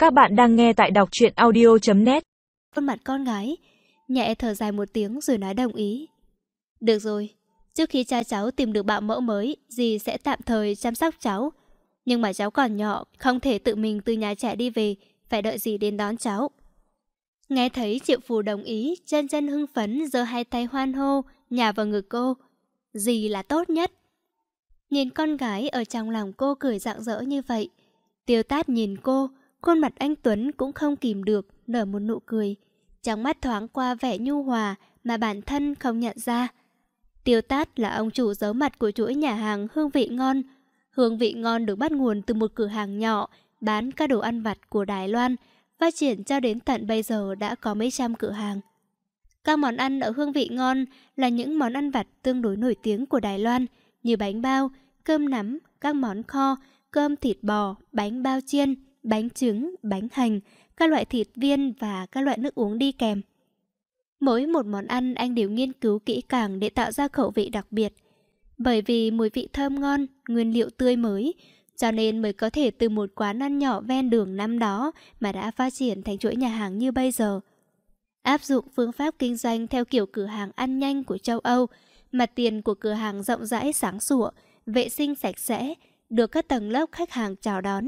Các bạn đang nghe tại đọc truyện audio.net. Khuôn mặt con gái, nhẹ thở dài một tiếng rồi nói đồng ý. Được rồi, trước khi cha cháu tìm được bảo mẫu mới, dì sẽ tạm thời chăm sóc cháu. Nhưng mà cháu còn nhỏ, không thể tự mình từ nhà trẻ đi về, phải đợi dì đến đón cháu. Nghe thấy Triệu Phù đồng ý, chân chân hưng phấn giơ hai tay hoan hô, nhào vào ngực cô. Dì là tốt nhất. Nhìn con gái ở trong lòng cô cười rạng rỡ như vậy, Tiêu Tát nhìn cô, khuôn mặt anh Tuấn cũng không kìm được, nở một nụ cười. Trong mắt thoáng qua vẻ nhu hòa mà bản thân không nhận ra. Tiêu Tát là ông chủ giấu mặt của chuỗi nhà hàng Hương Vị Ngon. Hương Vị Ngon được bắt nguồn từ một cửa hàng nhỏ bán các đồ ăn vặt của Đài Loan, phát triển cho đến tận bây giờ đã có mấy trăm cửa hàng. Các món ăn ở Hương Vị Ngon là những món ăn vặt tương đối nổi tiếng của Đài Loan, như bánh bao, cơm nắm, các món kho, cơm thịt bò, bánh bao chiên, bánh trứng, bánh hành, các loại thịt viên và các loại nước uống đi kèm. Mỗi một món ăn anh đều nghiên cứu kỹ càng để tạo ra khẩu vị đặc biệt. Bởi vì mùi vị thơm ngon, nguyên liệu tươi mới, cho nên mới có thể từ một quán ăn nhỏ ven đường năm đó mà đã phát triển thành chuỗi nhà hàng như bây giờ. Áp dụng phương pháp kinh doanh theo kiểu cửa hàng ăn nhanh của châu Âu, mặt tiền của cửa hàng rộng rãi sáng sủa, vệ sinh sạch sẽ, được các tầng lớp khách hàng chào đón.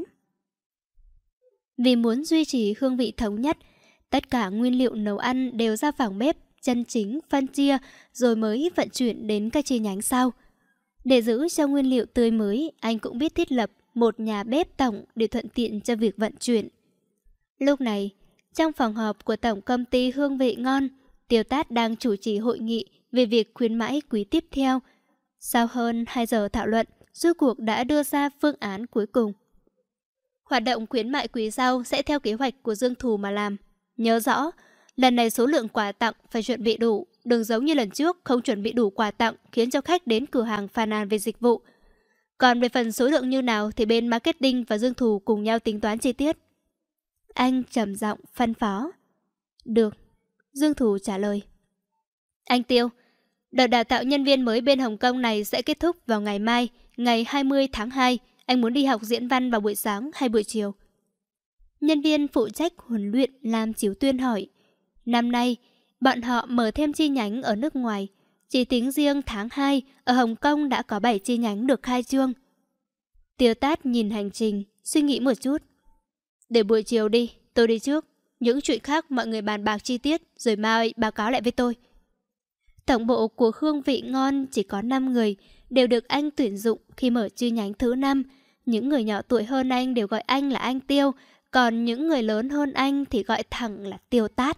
Vì muốn duy trì hương vị thống nhất, tất cả nguyên liệu nấu ăn đều ra phòng bếp, chân chính, phân chia rồi mới vận chuyển đến các chi nhánh sau. Để giữ cho nguyên liệu tươi mới, anh cũng biết thiết lập một nhà bếp tổng để thuận tiện cho việc vận chuyển. Lúc này, trong phòng họp của tổng công ty Hương Vị Ngon, Tiêu Tát đang chủ trì hội nghị về việc khuyến mãi quý tiếp theo. Sau hơn 2 giờ thảo luận, rốt cuộc đã đưa ra phương án cuối cùng. Hoạt động khuyến mại quý sau sẽ theo kế hoạch của Dương Thù mà làm. Nhớ rõ, lần này số lượng quà tặng phải chuẩn bị đủ, đừng giống như lần trước không chuẩn bị đủ quà tặng khiến cho khách đến cửa hàng phàn nàn về dịch vụ. Còn về phần số lượng như nào thì bên marketing và Dương Thù cùng nhau tính toán chi tiết. Anh trầm giọng phân phó. Được, Dương Thù trả lời. Anh Tiêu, đợt đào tạo nhân viên mới bên Hồng Kông này sẽ kết thúc vào ngày mai, ngày 20 tháng 2. Anh muốn đi học diễn văn vào buổi sáng hay buổi chiều? Nhân viên phụ trách huấn luyện Lam Chiếu Tuyên hỏi. Năm nay, bọn họ mở thêm chi nhánh ở nước ngoài. Chỉ tính riêng tháng 2, ở Hồng Kông đã có 7 chi nhánh được khai trương. Tiêu Tát nhìn hành trình, suy nghĩ một chút. Để buổi chiều đi, tôi đi trước. Những chuyện khác mọi người bàn bạc chi tiết, rồi mai báo cáo lại với tôi. Tổng bộ của Hương Vị Ngon chỉ có 5 người, đều được anh tuyển dụng khi mở chi nhánh thứ 5. Những người nhỏ tuổi hơn anh đều gọi anh là anh Tiêu, còn những người lớn hơn anh thì gọi thẳng là Tiêu Tát.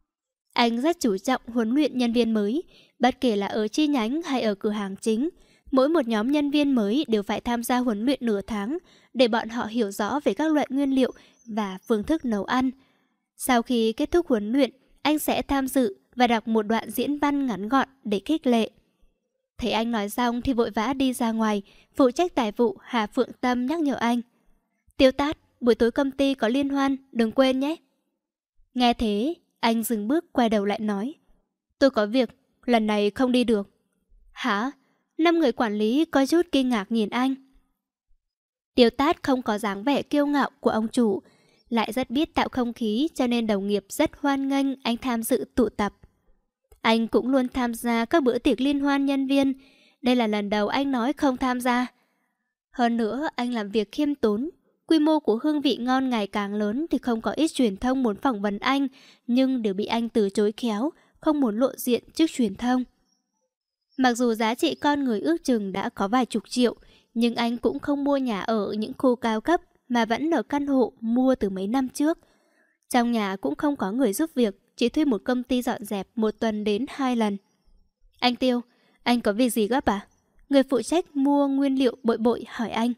Anh rất chú trọng huấn luyện nhân viên mới, bất kể là ở chi nhánh hay ở cửa hàng chính. Mỗi một nhóm nhân viên mới đều phải tham gia huấn luyện nửa tháng để bọn họ hiểu rõ về các loại nguyên liệu và phương thức nấu ăn. Sau khi kết thúc huấn luyện, anh sẽ tham dự và đọc một đoạn diễn văn ngắn gọn để khích lệ. Thấy anh nói xong thì vội vã đi ra ngoài, phụ trách tài vụ Hà Phượng Tâm nhắc nhở anh. Tiêu Tát, buổi tối công ty có liên hoan, đừng quên nhé. Nghe thế, anh dừng bước quay đầu lại nói. Tôi có việc, lần này không đi được. Hả? 5 người quản lý có chút kinh ngạc nhìn anh. Tiêu Tát không có dáng vẻ kiêu ngạo của ông chủ, lại rất biết tạo không khí cho nên đồng nghiệp rất hoan nghênh anh tham dự tụ tập. Anh cũng luôn tham gia các bữa tiệc liên hoan nhân viên. Đây là lần đầu anh nói không tham gia. Hơn nữa, anh làm việc khiêm tốn. Quy mô của Hương Vị Ngon ngày càng lớn thì không có ít truyền thông muốn phỏng vấn anh, nhưng đều bị anh từ chối khéo, không muốn lộ diện trước truyền thông. Mặc dù giá trị con người ước chừng đã có vài chục triệu, nhưng anh cũng không mua nhà ở những khu cao cấp mà vẫn ở căn hộ mua từ mấy năm trước. Trong nhà cũng không có người giúp việc, chỉ thuê một công ty dọn dẹp một tuần đến 2 lần. Anh Tiêu, anh có việc gì gấp à? Người phụ trách mua nguyên liệu Bội Bội hỏi anh.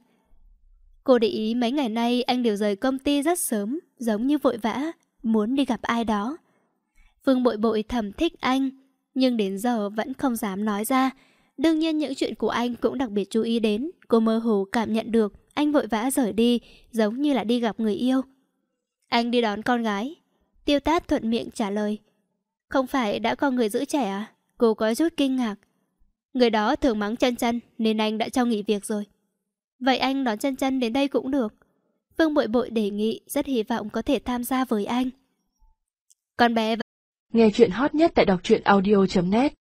Cô để ý mấy ngày nay anh đều rời công ty rất sớm, giống như vội vã, muốn đi gặp ai đó. Phương Bội Bội thầm thích anh, nhưng đến giờ vẫn không dám nói ra. Đương nhiên những chuyện của anh cũng đặc biệt chú ý đến. Cô mơ hồ cảm nhận được anh vội vã rời đi, giống như là đi gặp người yêu. Anh đi đón con gái. Tiêu Tát thuận miệng trả lời. Không phải đã có người giữ trẻ à? Cô có chút kinh ngạc. Người đó thường mắng Chân Chân nên anh đã cho nghỉ việc rồi. Vậy anh đón Chân Chân đến đây cũng được. Vương Bội Bội đề nghị rất hy vọng có thể tham gia với anh. Con bé nghe chuyện hot nhất tại đọc truyện audio.net